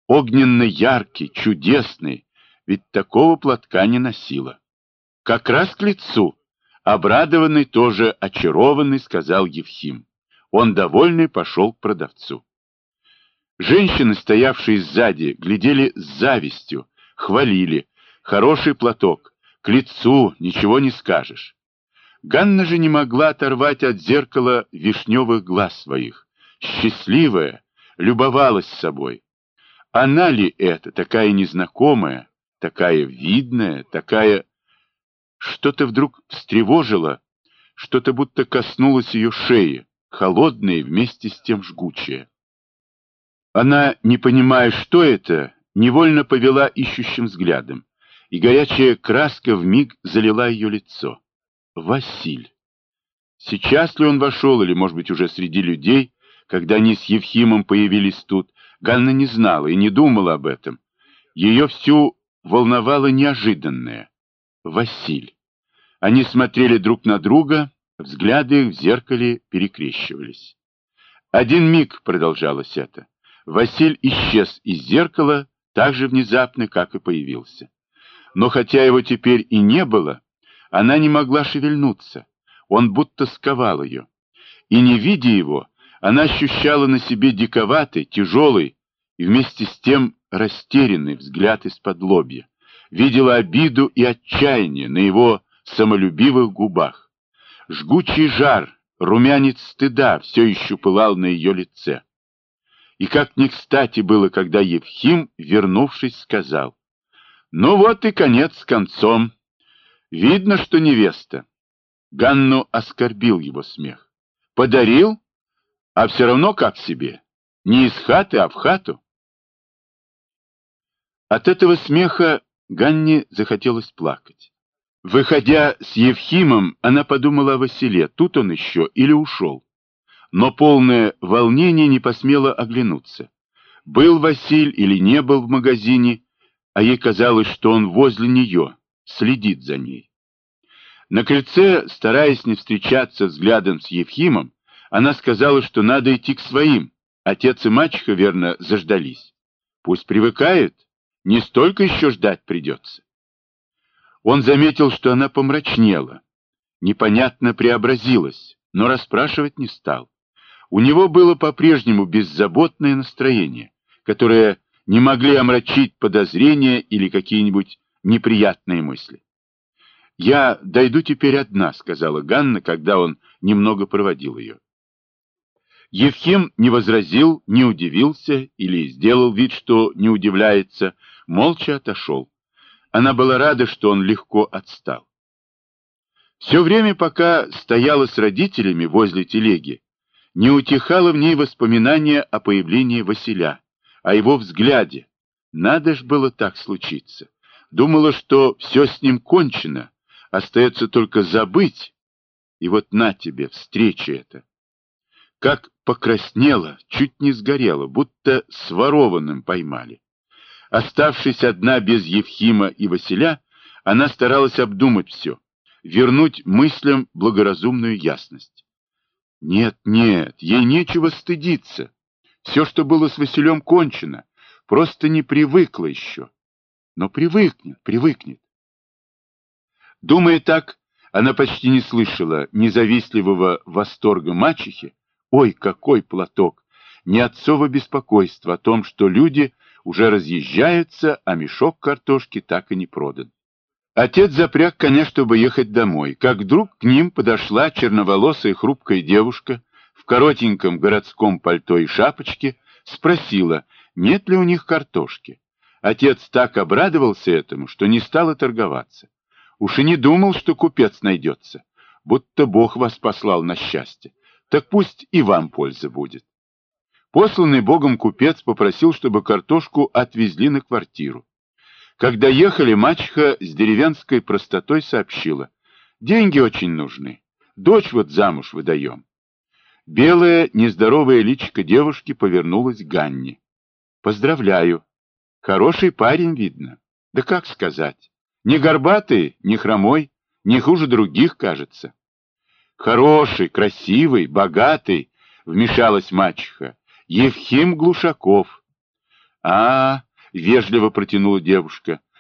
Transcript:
огненно-яркий, чудесный, ведь такого платка не носила. Как раз к лицу. Обрадованный, тоже очарованный, сказал Евхим. Он, довольный, пошел к продавцу. Женщины, стоявшие сзади, глядели с завистью, хвалили. Хороший платок, к лицу, ничего не скажешь. Ганна же не могла оторвать от зеркала вишневых глаз своих. Счастливая, любовалась собой. Она ли это, такая незнакомая, такая видная, такая... Что-то вдруг встревожило, что-то будто коснулось ее шеи, холодное и вместе с тем жгучее. Она, не понимая, что это, невольно повела ищущим взглядом, и горячая краска вмиг залила ее лицо. Василь. Сейчас ли он вошел, или, может быть, уже среди людей, когда они с Евхимом появились тут, Ганна не знала и не думала об этом. Ее всю волновало неожиданное. Василь. Они смотрели друг на друга, взгляды их в зеркале перекрещивались. Один миг продолжалось это. Василь исчез из зеркала так же внезапно, как и появился. Но хотя его теперь и не было, она не могла шевельнуться. Он будто сковал ее. И не видя его, она ощущала на себе диковатый, тяжелый и вместе с тем растерянный взгляд из-под лобья. Видела обиду и отчаяние на его самолюбивых губах. Жгучий жар, румянец стыда все еще пылал на ее лице. И как не кстати было, когда Евхим, вернувшись, сказал: «Ну вот и конец с концом. Видно, что невеста». Ганну оскорбил его смех. «Подарил? А все равно как себе. Не из хаты, а в хату». От этого смеха Ганне захотелось плакать. Выходя с Евхимом, она подумала о Василе, тут он еще или ушел. Но полное волнение не посмела оглянуться. Был Василь или не был в магазине, а ей казалось, что он возле нее, следит за ней. На крыльце, стараясь не встречаться взглядом с Евхимом, она сказала, что надо идти к своим. Отец и мачеха, верно, заждались. Пусть привыкают, не столько еще ждать придется. Он заметил, что она помрачнела, непонятно преобразилась, но расспрашивать не стал. У него было по-прежнему беззаботное настроение, которое не могли омрачить подозрения или какие-нибудь неприятные мысли. «Я дойду теперь одна», — сказала Ганна, когда он немного проводил ее. Евхим не возразил, не удивился или сделал вид, что не удивляется, молча отошел. Она была рада, что он легко отстал. Все время, пока стояла с родителями возле телеги, не утихало в ней воспоминание о появлении Василя, о его взгляде. Надо ж было так случиться. Думала, что все с ним кончено, остается только забыть. И вот на тебе, встреча эта. Как покраснела, чуть не сгорела, будто с ворованным поймали. Оставшись одна без Евхима и Василя, она старалась обдумать все, вернуть мыслям благоразумную ясность. Нет, нет, ей нечего стыдиться. Все, что было с Василем, кончено. Просто не привыкла еще. Но привыкнет, привыкнет. Думая так, она почти не слышала ни завистливого восторга мачехи, ой, какой платок, ни отцова беспокойства о том, что люди уже разъезжаются, а мешок картошки так и не продан. Отец запряг коня, чтобы ехать домой, как вдруг к ним подошла черноволосая хрупкая девушка в коротеньком городском пальто и шапочке, спросила, нет ли у них картошки. Отец так обрадовался этому, что не стал торговаться. Уж и не думал, что купец найдется, будто Бог вас послал на счастье. Так пусть и вам польза будет. Посланный Богом купец попросил, чтобы картошку отвезли на квартиру. Когда ехали, мачеха с деревенской простотой сообщила: деньги очень нужны, дочь вот замуж выдаем. Белое, нездоровое личико девушки повернулось к Ганне. Поздравляю. Хороший парень, видно. Да как сказать? Не горбатый, не хромой, не хуже других, кажется. Хороший, красивый, богатый, вмешалась мачеха. Евхим Глушаков. — вежливо протянула девушка.